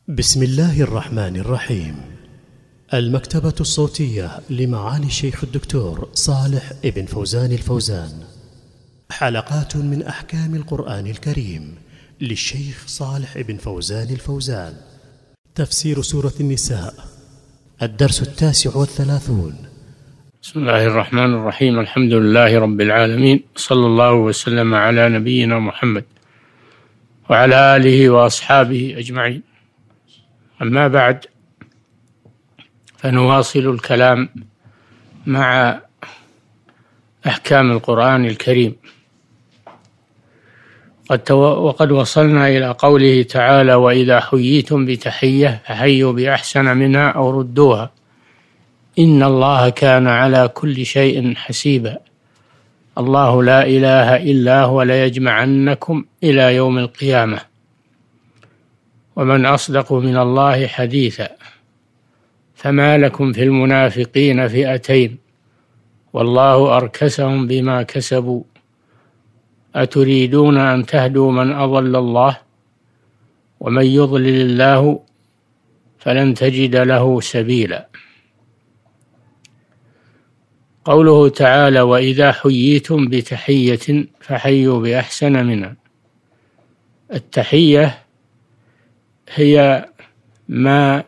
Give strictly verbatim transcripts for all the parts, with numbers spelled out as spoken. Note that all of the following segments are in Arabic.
بسم الله الرحمن الرحيم. المكتبة الصوتية لمعالي الشيخ الدكتور صالح ابن فوزان الفوزان، حلقات من أحكام القرآن الكريم للشيخ صالح ابن فوزان الفوزان. تفسير سورة النساء، الدرس التاسع والثلاثون. بسم الله الرحمن الرحيم. الحمد لله رب العالمين، صلى الله وسلم على نبينا محمد وعلى آله وأصحابه أجمعين. أما بعد، فنواصل الكلام مع أحكام القرآن الكريم. وقد وصلنا إلى قوله تعالى: وإذا حييتم بتحية فحيوا بأحسن منها أو ردوها إن الله كان على كل شيء حسيبا. الله لا إله إلا هو ليجمعنكم إلى يوم القيامة ومن أصدق من الله حديثا. فما لكم في المنافقين فئتين والله أركسهم بما كسبوا أتريدون أن تهدوا من أضل الله ومن يضلل الله فلن تجد له سبيلا. قوله تعالى: وإذا حييتم بتحية فحيوا بأحسن منها. التحية هي ما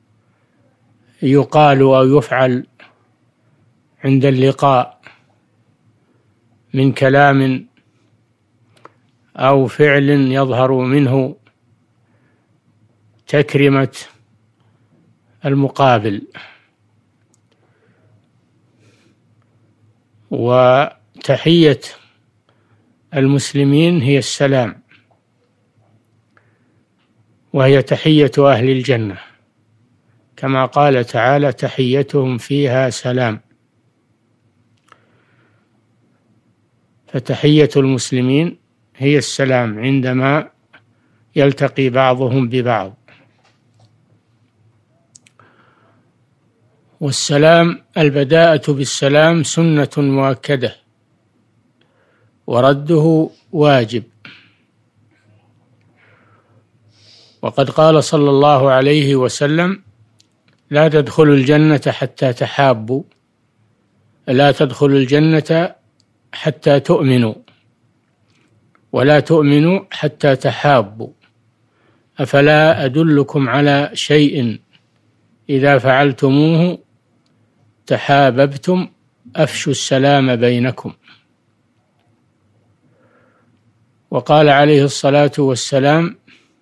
يقال أو يفعل عند اللقاء من كلام أو فعل يظهر منه تكرمة المقابل. وتحية المسلمين هي السلام، وهي تحية أهل الجنة، كما قال تعالى: تحيتهم فيها سلام. فتحية المسلمين هي السلام عندما يلتقي بعضهم ببعض. والسلام، البداءة بالسلام سنة مؤكدة ورده واجب. وقد قال صلى الله عليه وسلم: لا تدخلوا الجنة حتى تحابوا، لا تدخلوا الجنة حتى تؤمنوا، ولا تؤمنوا حتى تحابوا. أفلا أدلكم على شيء إذا فعلتموه تحاببتم؟ أفشوا السلام بينكم. وقال عليه الصلاة والسلام: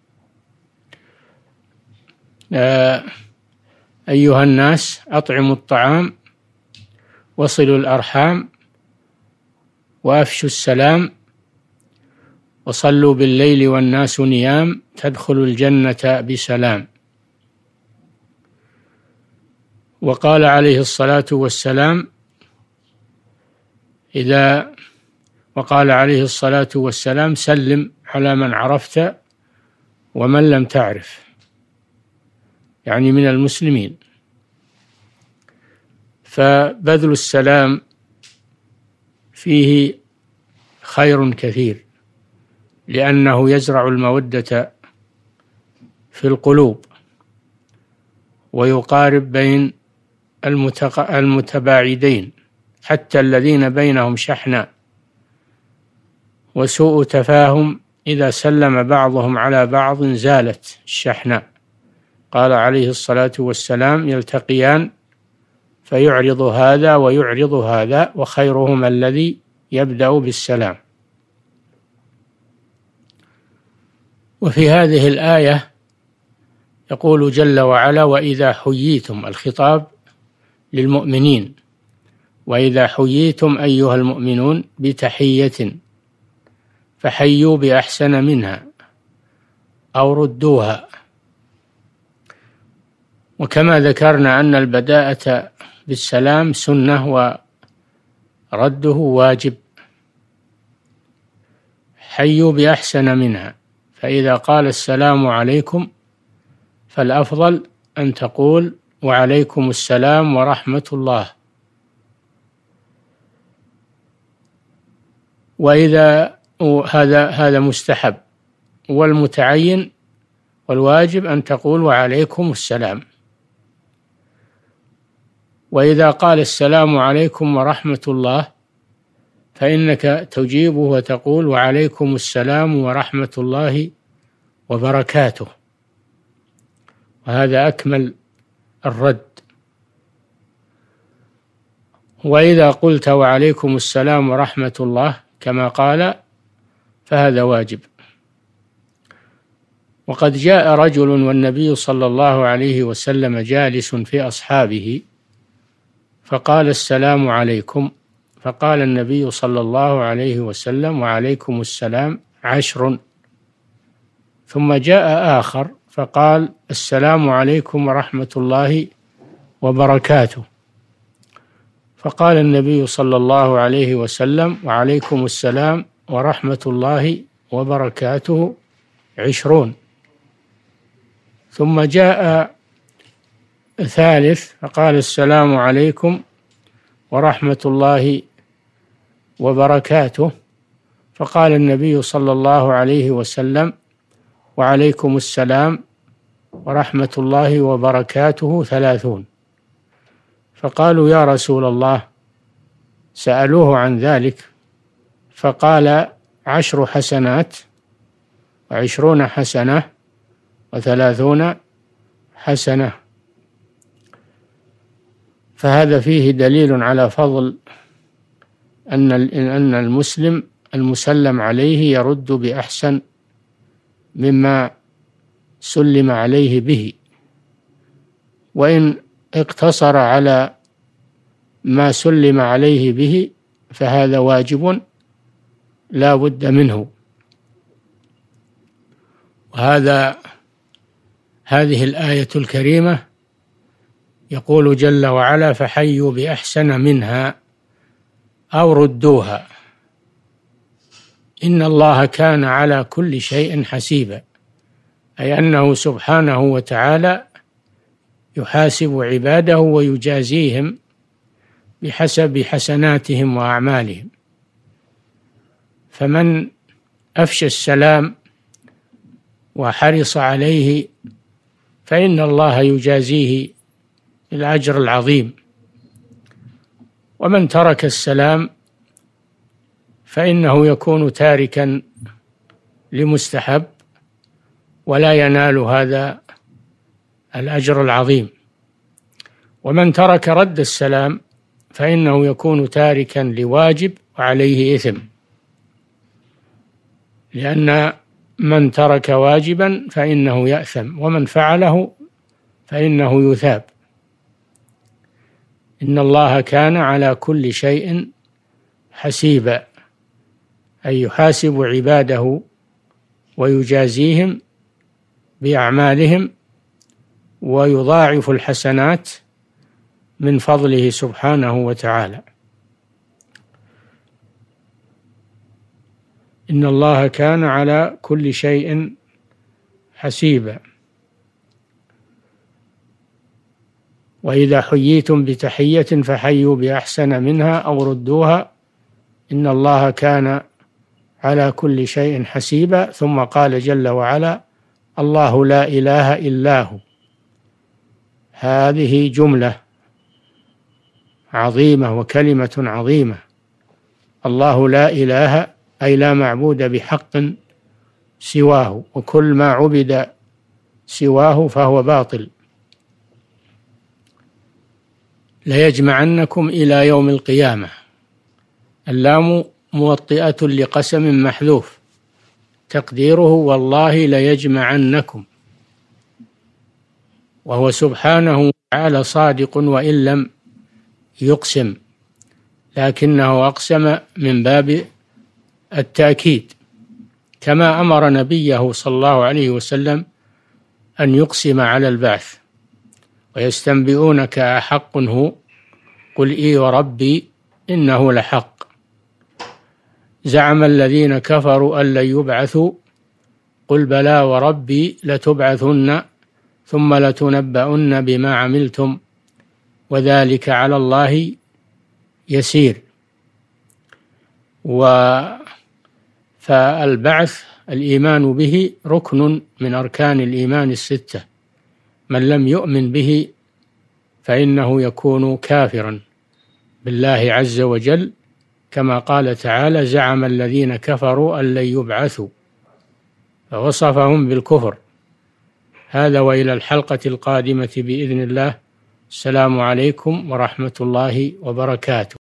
أيها الناس، أطعموا الطعام وصلوا الأرحام وأفشوا السلام وصلوا بالليل والناس نيام تدخلوا الجنة بسلام. وقال عليه الصلاة والسلام: إذا وقال عليه الصلاة والسلام: سلم على من عرفت ومن لم تعرف، يعني من المسلمين. فبذل السلام فيه خير كثير، لأنه يزرع المودة في القلوب ويقارب بين المتباعدين، حتى الذين بينهم شحناء وسوء تفاهم إذا سلم بعضهم على بعض زالت الشحناء. قال عليه الصلاة والسلام: يلتقيان فيعرض هذا ويعرض هذا وخيرهما الذي يبدأ بالسلام. وفي هذه الآية يقول جل وعلا: وإذا حييتم، الخطاب للمؤمنين، وإذا حييتم أيها المؤمنون بتحية فحيوا بأحسن منها أو ردوها. وكما ذكرنا أن البداءة بالسلام سنة ورده واجب. حيوا بأحسن منها، فإذا قال السلام عليكم فالأفضل أن تقول وعليكم السلام ورحمة الله. وإذا هذا هذا مستحب، والمتعين والواجب أن تقول وعليكم السلام. وإذا قال السلام عليكم ورحمة الله فإنك تجيبه وتقول وعليكم السلام ورحمة الله وبركاته، وهذا أكمل الرد. وإذا قلت وعليكم السلام ورحمة الله كما قال فهذا واجب. وقد جاء رجل والنبي صلى الله عليه وسلم جالس في أصحابه فقال السلام عليكم، فقال النبي صلى الله عليه وسلم وعليكم السلام عشر. ثم جاء آخر فقال السلام عليكم ورحمة الله وبركاته، فقال النبي صلى الله عليه وسلم وعليكم السلام ورحمة الله وبركاته عشرون. ثم جاء ثالث فقال السلام عليكم ورحمة الله وبركاته، فقال النبي صلى الله عليه وسلم وعليكم السلام ورحمة الله وبركاته ثلاثون. فقالوا يا رسول الله، سألوه عن ذلك فقال عشر حسنات وعشرون حسنة وثلاثون حسنة. فهذا فيه دليل على فضل أن أن المسلم المسلم عليه يرد بأحسن مما سلم عليه به، وإن اقتصر على ما سلم عليه به فهذا واجب لا بد منه. وهذا هذه الآية الكريمة يقول جل وعلا فحيوا بأحسن منها أو ردوها إن الله كان على كل شيء حسيبا، أي أنه سبحانه وتعالى يحاسب عباده ويجازيهم بحسب حسناتهم وأعمالهم. فمن أفشى السلام وحرص عليه فإن الله يجازيه الأجر العظيم، ومن ترك السلام فإنه يكون تاركا لمستحب ولا ينال هذا الأجر العظيم. ومن ترك رد السلام فإنه يكون تاركا لواجب وعليه إثم، لأن من ترك واجبا فإنه يأثم ومن فعله فإنه يثاب. إن الله كان على كل شيء حسيبا، أي يحاسب عباده ويجازيهم بأعمالهم ويضاعف الحسنات من فضله سبحانه وتعالى. إن الله كان على كل شيء حسيبا. وإذا حييتم بتحية فحيوا بأحسن منها أو ردوها إن الله كان على كل شيء حسيبا. ثم قال جل وعلا الله لا إله إلا هو. هذه جملة عظيمة وكلمة عظيمة. الله لا إله أي لا معبود بحق سواه، وكل ما عبد سواه فهو باطل. ليجمعنكم إلى يوم القيامة. اللام موطئة لقسم محذوف تقديره والله ليجمعنكم، وهو سبحانه وتعالى صادق وإن لم يقسم، لكنه أقسم من باب التأكيد، كما أمر نبيه صلى الله عليه وسلم أن يقسم على البعث. ويستنبئونك أحق هو قل إي وربي إنه لحق. زعم الذين كفروا أن لن يبعثوا قل بلى وربي لتبعثن ثم لتنبؤن بما عملتم وذلك على الله يسير. و فالبعث الإيمان به ركن من أركان الإيمان الستة، من لم يؤمن به فإنه يكون كافرا بالله عز وجل، كما قال تعالى: زعم الذين كفروا أن لن يبعثوا، فوصفهم بالكفر. هذا، وإلى الحلقة القادمة بإذن الله. السلام عليكم ورحمة الله وبركاته.